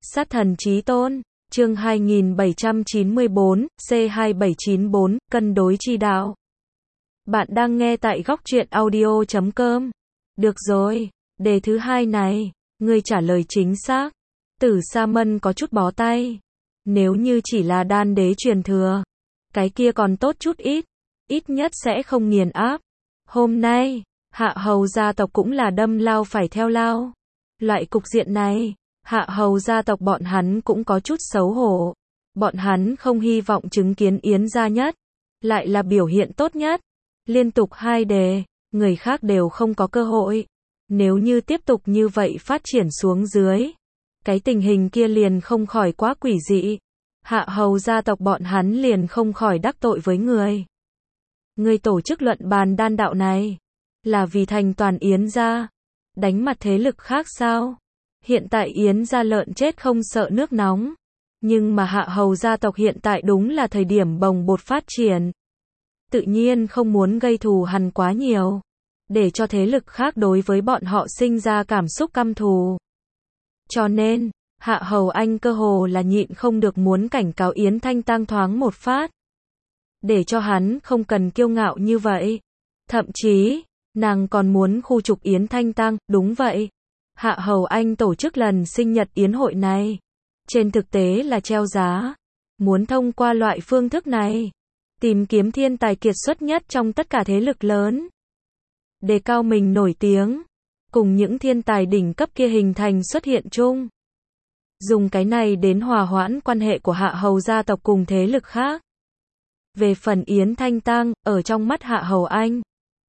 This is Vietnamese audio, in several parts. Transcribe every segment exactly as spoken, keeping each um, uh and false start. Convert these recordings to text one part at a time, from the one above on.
Sát thần chí tôn, chương hai nghìn bảy trăm chín mươi bốn, C hai bảy chín bốn, cân đối chi đạo. Bạn đang nghe tại góc truyện audio chấm com. Được rồi, đề thứ hai này, ngươi trả lời chính xác. Tử Sa Mân có chút bó tay. Nếu như chỉ là đan đế truyền thừa, cái kia còn tốt chút ít, ít nhất sẽ không nghiền áp. Hôm nay, Hạ Hầu gia tộc cũng là đâm lao phải theo lao. Loại cục diện này, Hạ Hầu gia tộc bọn hắn cũng có chút xấu hổ. Bọn hắn không hy vọng chứng kiến Yến gia nhất, lại là biểu hiện tốt nhất. Liên tục hai đề, người khác đều không có cơ hội. Nếu như tiếp tục như vậy phát triển xuống dưới, cái tình hình kia liền không khỏi quá quỷ dị. Hạ Hầu gia tộc bọn hắn liền không khỏi đắc tội với người. Người tổ chức luận bàn đan đạo này, là vì thành toàn Yến gia, đánh mặt thế lực khác sao? Hiện tại Yến gia lợn chết không sợ nước nóng, nhưng mà Hạ Hầu gia tộc hiện tại đúng là thời điểm bồng bột phát triển. Tự nhiên không muốn gây thù hằn quá nhiều, để cho thế lực khác đối với bọn họ sinh ra cảm xúc căm thù. Cho nên, Hạ Hầu Anh cơ hồ là nhịn không được muốn cảnh cáo Yến Thanh Tăng thoáng một phát, để cho hắn không cần kiêu ngạo như vậy. Thậm chí, nàng còn muốn khu trục Yến Thanh Tăng. Đúng vậy, Hạ Hầu Anh tổ chức lần sinh nhật yến hội này, trên thực tế là treo giá, muốn thông qua loại phương thức này, tìm kiếm thiên tài kiệt xuất nhất trong tất cả thế lực lớn, đề cao mình nổi tiếng, cùng những thiên tài đỉnh cấp kia hình thành xuất hiện chung. Dùng cái này đến hòa hoãn quan hệ của Hạ Hầu gia tộc cùng thế lực khác. Về phần Yến Thanh Tăng, ở trong mắt Hạ Hầu Anh,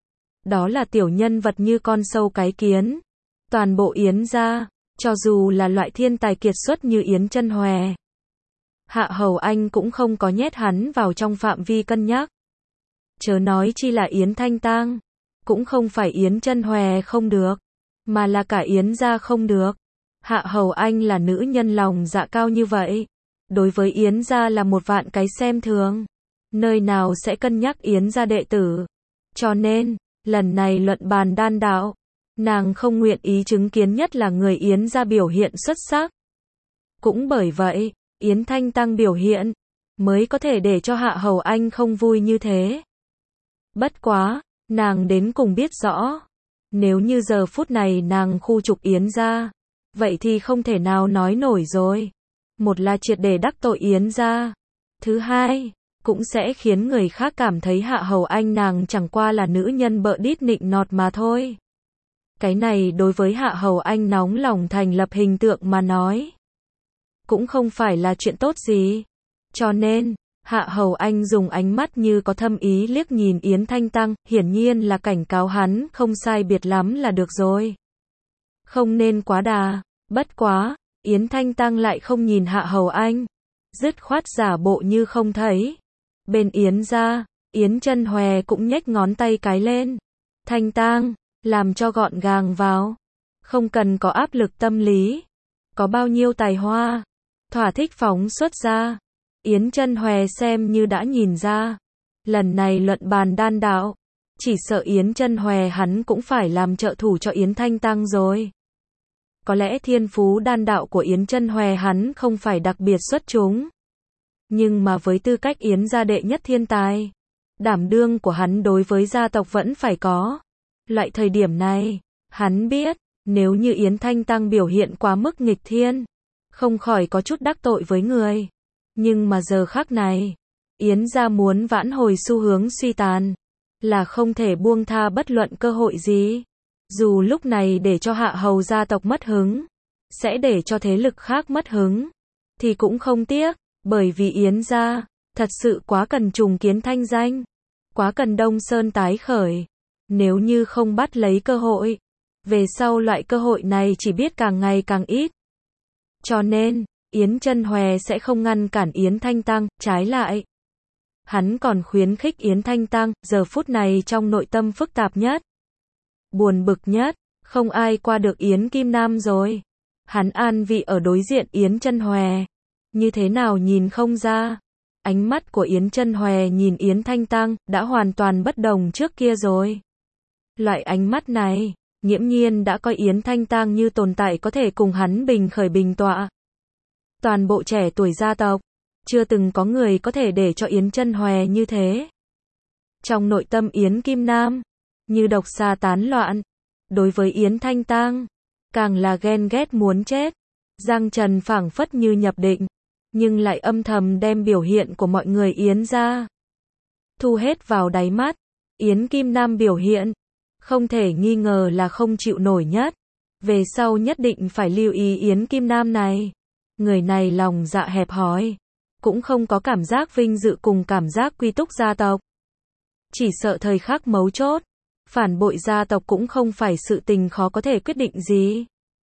đó là tiểu nhân vật như con sâu cái kiến. Toàn bộ Yến gia, cho dù là loại thiên tài kiệt xuất như Yến Chân Hòe, Hạ Hầu Anh cũng không có nhét hắn vào trong phạm vi cân nhắc. Chớ nói chi là Yến Thanh Tăng, cũng không phải Yến Chân Hòe không được, mà là cả Yến gia không được. Hạ Hầu Anh là nữ nhân lòng dạ cao như vậy, đối với Yến gia là một vạn cái xem thường, nơi nào sẽ cân nhắc Yến gia đệ tử. Cho nên, lần này luận bàn đan đạo, nàng không nguyện ý chứng kiến nhất là người Yến gia biểu hiện xuất sắc. Cũng bởi vậy, Yến Thanh Tăng biểu hiện, mới có thể để cho Hạ Hầu Anh không vui như thế. Bất quá, nàng đến cùng biết rõ, nếu như giờ phút này nàng khu trục Yến gia, vậy thì không thể nào nói nổi rồi. Một là triệt để đắc tội Yến gia, thứ hai, cũng sẽ khiến người khác cảm thấy Hạ Hầu Anh nàng chẳng qua là nữ nhân bợ đít nịnh nọt mà thôi. Cái này đối với Hạ Hầu Anh nóng lòng thành lập hình tượng mà nói, cũng không phải là chuyện tốt gì. Cho nên, Hạ Hầu Anh dùng ánh mắt như có thâm ý liếc nhìn Yến Thanh Tăng, hiển nhiên là cảnh cáo hắn không sai biệt lắm là được rồi. Không nên quá đà. Bất quá, Yến Thanh Tăng lại không nhìn Hạ Hầu Anh, dứt khoát giả bộ như không thấy. Bên Yến gia, Yến Chân Hòe cũng nhếch ngón tay cái lên. Thanh Tăng, làm cho gọn gàng vào, không cần có áp lực tâm lý, có bao nhiêu tài hoa, thỏa thích phóng xuất ra. Yến Chân Hòe xem như đã nhìn ra, lần này luận bàn đan đạo, chỉ sợ Yến Chân Hòe hắn cũng phải làm trợ thủ cho Yến Thanh Tăng rồi. Có lẽ thiên phú đan đạo của Yến Chân Hòe hắn không phải đặc biệt xuất chúng, nhưng mà với tư cách Yến gia đệ nhất thiên tài, đảm đương của hắn đối với gia tộc vẫn phải có. Loại thời điểm này, hắn biết, nếu như Yến Thanh Tăng biểu hiện quá mức nghịch thiên, không khỏi có chút đắc tội với người. Nhưng mà giờ khắc này, Yến gia muốn vãn hồi xu hướng suy tàn, là không thể buông tha bất luận cơ hội gì. Dù lúc này để cho Hạ Hầu gia tộc mất hứng, sẽ để cho thế lực khác mất hứng, thì cũng không tiếc, bởi vì Yến gia, thật sự quá cần trùng kiến thanh danh, quá cần Đông Sơn tái khởi. Nếu như không bắt lấy cơ hội, về sau loại cơ hội này chỉ biết càng ngày càng ít. Cho nên, Yến Chân Hòe sẽ không ngăn cản Yến Thanh Tăng, trái lại, hắn còn khuyến khích Yến Thanh Tăng, giờ phút này trong nội tâm phức tạp nhất, buồn bực nhất, không ai qua được Yến Kim Nam rồi. Hắn an vị ở đối diện Yến Chân Hòe, như thế nào nhìn không ra. Ánh mắt của Yến Chân Hòe nhìn Yến Thanh Tăng, đã hoàn toàn bất đồng trước kia rồi. Loại ánh mắt này, nghiễm nhiên đã coi Yến Thanh Tăng như tồn tại có thể cùng hắn bình khởi bình tọa. Toàn bộ trẻ tuổi gia tộc, chưa từng có người có thể để cho Yến Chân Hòe như thế. Trong nội tâm Yến Kim Nam, như độc xà tán loạn. Đối với Yến Thanh Tang, càng là ghen ghét muốn chết. Giang Trần phảng phất như nhập định, nhưng lại âm thầm đem biểu hiện của mọi người Yến ra thu hết vào đáy mắt. Yến Kim Nam biểu hiện, không thể nghi ngờ là không chịu nổi nhất. Về sau nhất định phải lưu ý Yến Kim Nam này. Người này lòng dạ hẹp hòi, cũng không có cảm giác vinh dự cùng cảm giác quy túc gia tộc. Chỉ sợ thời khắc mấu chốt, phản bội gia tộc cũng không phải sự tình khó có thể quyết định gì.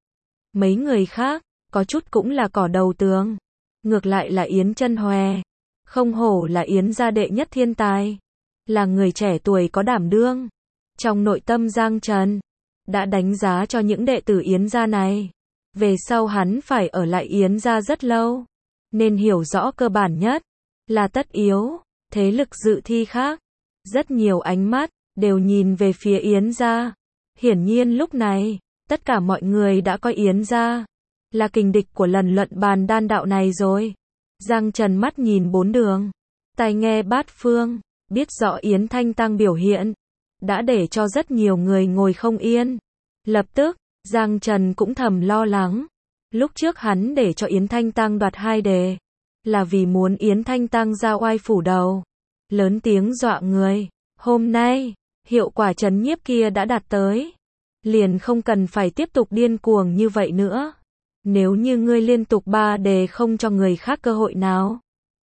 Mấy người khác, có chút cũng là cỏ đầu tường. Ngược lại là Yến Chân Hòe, không hổ là Yến gia đệ nhất thiên tài. Là người trẻ tuổi có đảm đương. Trong nội tâm Giang Trần, đã đánh giá cho những đệ tử Yến gia này. Về sau hắn phải ở lại Yến gia rất lâu. Nên hiểu rõ cơ bản nhất, là tất yếu, thế lực dự thi khác. Rất nhiều ánh mắt, đều nhìn về phía Yến gia. Hiển nhiên lúc này, tất cả mọi người đã coi Yến gia là kình địch của lần luận bàn đan đạo này rồi. Giang Trần mắt nhìn bốn đường, tai nghe bát phương, biết rõ Yến Thanh Tang biểu hiện, đã để cho rất nhiều người ngồi không yên. Lập tức, Giang Trần cũng thầm lo lắng. Lúc trước hắn để cho Yến Thanh Tang đoạt hai đề, là vì muốn Yến Thanh Tang ra oai phủ đầu, lớn tiếng dọa người. Hôm nay, hiệu quả trấn nhiếp kia đã đạt tới, liền không cần phải tiếp tục điên cuồng như vậy nữa. Nếu như ngươi liên tục ba đề không cho người khác cơ hội nào,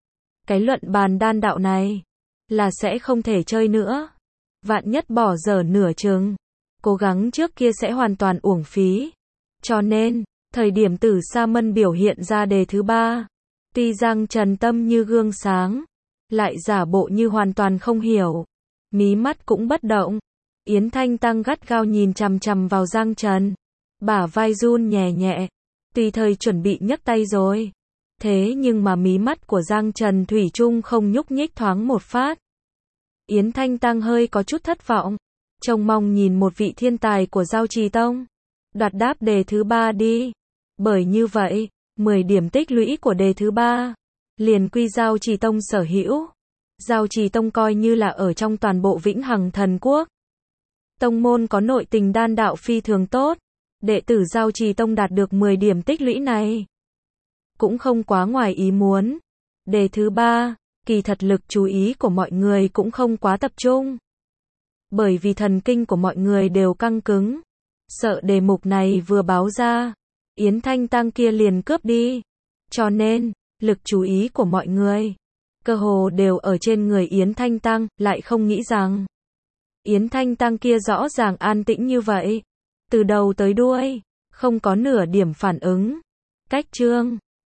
cái luận bàn đan đạo này, là sẽ không thể chơi nữa. Vạn nhất bỏ dở nửa chừng, cố gắng trước kia sẽ hoàn toàn uổng phí. Cho nên, thời điểm Tử Sa Mân biểu hiện ra đề thứ ba, tuy Giang Trần tâm như gương sáng, lại giả bộ như hoàn toàn không hiểu, mí mắt cũng bất động. Yến Thanh Tang gắt gao nhìn chằm chằm vào Giang Trần, bả vai run nhẹ nhẹ, tùy thời chuẩn bị nhấc tay rồi. Thế nhưng mà mí mắt của Giang Trần thủy chung không nhúc nhích thoáng một phát. Yến Thanh Tang hơi có chút thất vọng, trông mong nhìn một vị thiên tài của Giao Trì Tông đoạt đáp đề thứ ba đi. Bởi như vậy, mười điểm tích lũy của đề thứ ba liền quy Giao Trì Tông sở hữu. Giao Trì Tông coi như là ở trong toàn bộ Vĩnh Hằng Thần Quốc, tông môn có nội tình đan đạo phi thường tốt. Đệ tử Giao Trì Tông đạt được mười điểm tích lũy này, cũng không quá ngoài ý muốn. Đề thứ ba, kỳ thật lực chú ý của mọi người cũng không quá tập trung. Bởi vì thần kinh của mọi người đều căng cứng. Sợ đề mục này vừa báo ra, Yến Thanh Tang kia liền cướp đi. Cho nên, lực chú ý của mọi người, cơ hồ đều ở trên người Yến Thanh Tang, lại không nghĩ rằng Yến Thanh Tang kia rõ ràng an tĩnh như vậy. Từ đầu tới đuôi, không có nửa điểm phản ứng. Cách chương